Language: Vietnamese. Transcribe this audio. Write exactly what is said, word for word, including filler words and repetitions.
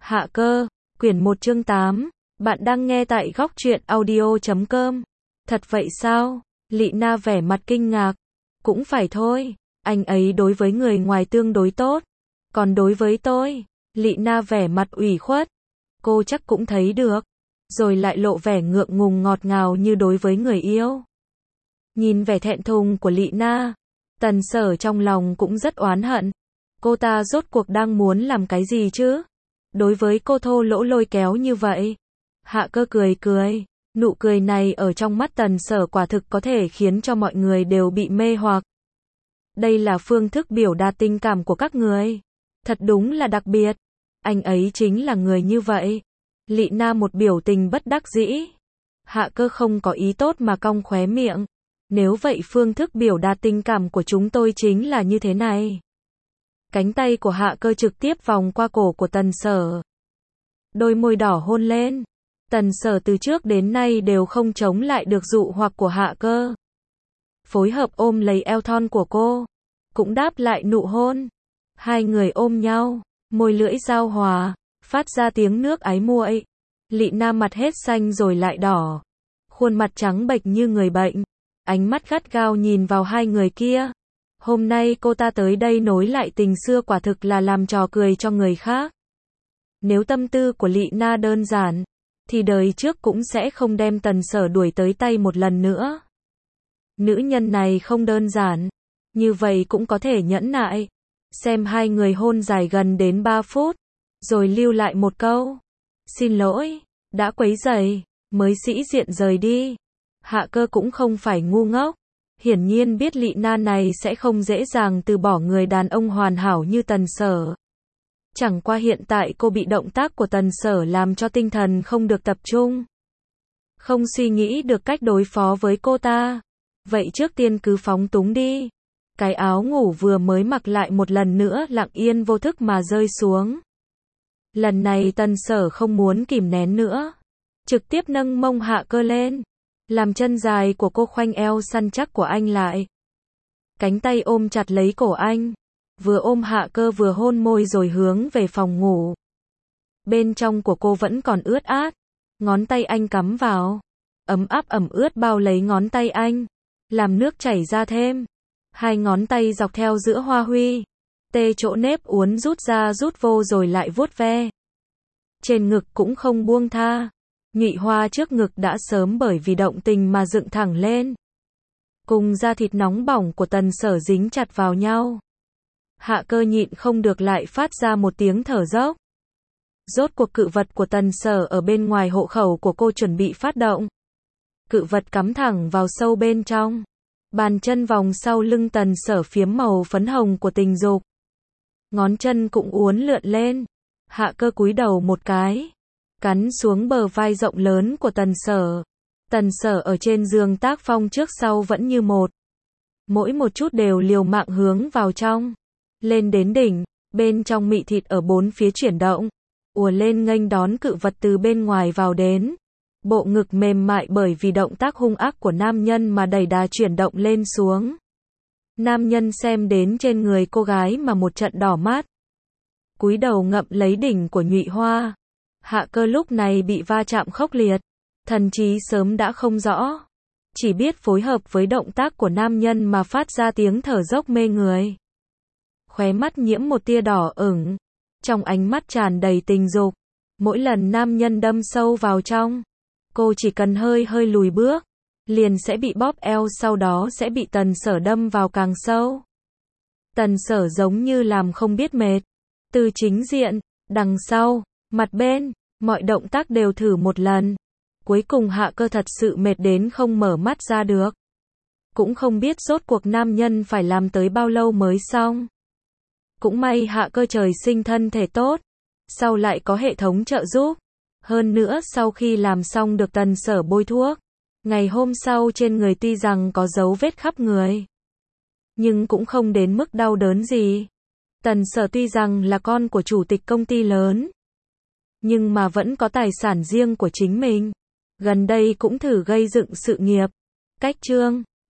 Hạ cơ, quyển một chương tám, bạn đang nghe tại góc truyện audio chấm com. Thật vậy sao? Lị Na vẻ mặt kinh ngạc. Cũng phải thôi, anh ấy đối với người ngoài tương đối tốt. Còn đối với tôi, Lị Na vẻ mặt ủy khuất. Cô chắc cũng thấy được. Rồi lại lộ vẻ ngượng ngùng ngọt ngào như đối với người yêu. Nhìn vẻ thẹn thùng của Lị Na, Tần Sở trong lòng cũng rất oán hận. Cô ta rốt cuộc đang muốn làm cái gì chứ? Đối với cô thô lỗ lôi kéo như vậy. Hạ cơ cười cười. Nụ cười này ở trong mắt Tần Sở quả thực có thể khiến cho mọi người đều bị mê hoặc. Đây là phương thức biểu đạt tình cảm của các người. Thật đúng là đặc biệt. Anh ấy chính là người như vậy. Lị Na một biểu tình bất đắc dĩ. Hạ cơ không có ý tốt mà cong khóe miệng. Nếu vậy phương thức biểu đạt tình cảm của chúng tôi chính là như thế này. Cánh tay của Hạ cơ trực tiếp vòng qua cổ của Tần Sở. Đôi môi đỏ hôn lên. Tần Sở từ trước đến nay đều không chống lại được dụ hoặc của Hạ cơ. Phối hợp ôm lấy eo thon của cô. Cũng đáp lại nụ hôn. Hai người ôm nhau, môi lưỡi giao hòa, phát ra tiếng nước ái muội. Lị Na mặt hết xanh rồi lại đỏ. Khuôn mặt trắng bệch như người bệnh. Ánh mắt gắt gao nhìn vào hai người kia. Hôm nay cô ta tới đây nối lại tình xưa quả thực là làm trò cười cho người khác. Nếu tâm tư của Lị Na đơn giản, thì đời trước cũng sẽ không đem Tần Sở đuổi tới tay một lần nữa. Nữ nhân này không đơn giản, như vậy cũng có thể nhẫn nại. Xem hai người hôn dài gần đến ba phút, rồi lưu lại một câu. Xin lỗi, đã quấy rầy, mới sĩ diện rời đi. Hạ cơ cũng không phải ngu ngốc. Hiển nhiên biết Lị Na này sẽ không dễ dàng từ bỏ người đàn ông hoàn hảo như Tần Sở. Chẳng qua hiện tại cô bị động tác của Tần Sở làm cho tinh thần không được tập trung. Không suy nghĩ được cách đối phó với cô ta. Vậy trước tiên cứ phóng túng đi. Cái áo ngủ vừa mới mặc lại một lần nữa lặng yên vô thức mà rơi xuống. Lần này Tần Sở không muốn kìm nén nữa. Trực tiếp nâng mông Hạ cơ lên. Làm chân dài của cô khoanh eo săn chắc của anh lại. Cánh tay ôm chặt lấy cổ anh. Vừa ôm Hạ cơ vừa hôn môi rồi hướng về phòng ngủ. Bên trong của cô vẫn còn ướt át. Ngón tay anh cắm vào. Ấm áp ẩm ướt bao lấy ngón tay anh. Làm nước chảy ra thêm. Hai ngón tay dọc theo giữa hoa huy. Tê chỗ nếp uốn rút ra rút vô rồi lại vuốt ve. Trên ngực cũng không buông tha. Nhụy hoa trước ngực đã sớm bởi vì động tình mà dựng thẳng lên. Cùng da thịt nóng bỏng của Tần Sở dính chặt vào nhau. Hạ cơ nhịn không được lại phát ra một tiếng thở dốc. Rốt cuộc cự vật của Tần Sở ở bên ngoài hộ khẩu của cô chuẩn bị phát động. Cự vật cắm thẳng vào sâu bên trong. Bàn chân vòng sau lưng Tần Sở phiếm màu phấn hồng của tình dục. Ngón chân cũng uốn lượn lên. Hạ cơ cúi đầu một cái. Cắn xuống bờ vai rộng lớn của Tần Sở. Tần Sở ở trên giường tác phong trước sau vẫn như một. Mỗi một chút đều liều mạng hướng vào trong. Lên đến đỉnh, bên trong mị thịt ở bốn phía chuyển động. Ùa lên nghênh đón cự vật từ bên ngoài vào đến. Bộ ngực mềm mại bởi vì động tác hung ác của nam nhân mà đẩy đà chuyển động lên xuống. Nam nhân xem đến trên người cô gái mà một trận đỏ mắt. Cúi đầu ngậm lấy đỉnh của nhụy hoa. Hạ cơ lúc này bị va chạm khốc liệt. Thần trí sớm đã không rõ. Chỉ biết phối hợp với động tác của nam nhân mà phát ra tiếng thở dốc mê người. Khóe mắt nhiễm một tia đỏ ửng. Trong ánh mắt tràn đầy tình dục. Mỗi lần nam nhân đâm sâu vào trong. Cô chỉ cần hơi hơi lùi bước. Liền sẽ bị bóp eo, sau đó sẽ bị Tần Sở đâm vào càng sâu. Tần Sở giống như làm không biết mệt. Từ chính diện, đằng sau, mặt bên, mọi động tác đều thử một lần. Cuối cùng Hạ cơ thật sự mệt đến không mở mắt ra được. Cũng không biết rốt cuộc nam nhân phải làm tới bao lâu mới xong. Cũng may Hạ cơ trời sinh thân thể tốt. Sau lại có hệ thống trợ giúp. Hơn nữa sau khi làm xong được Tần Sở bôi thuốc. Ngày hôm sau trên người tuy rằng có dấu vết khắp người. Nhưng cũng không đến mức đau đớn gì. Tần Sở tuy rằng là con của chủ tịch công ty lớn. Nhưng mà vẫn có tài sản riêng của chính mình. Gần đây cũng thử gây dựng sự nghiệp. Cách chương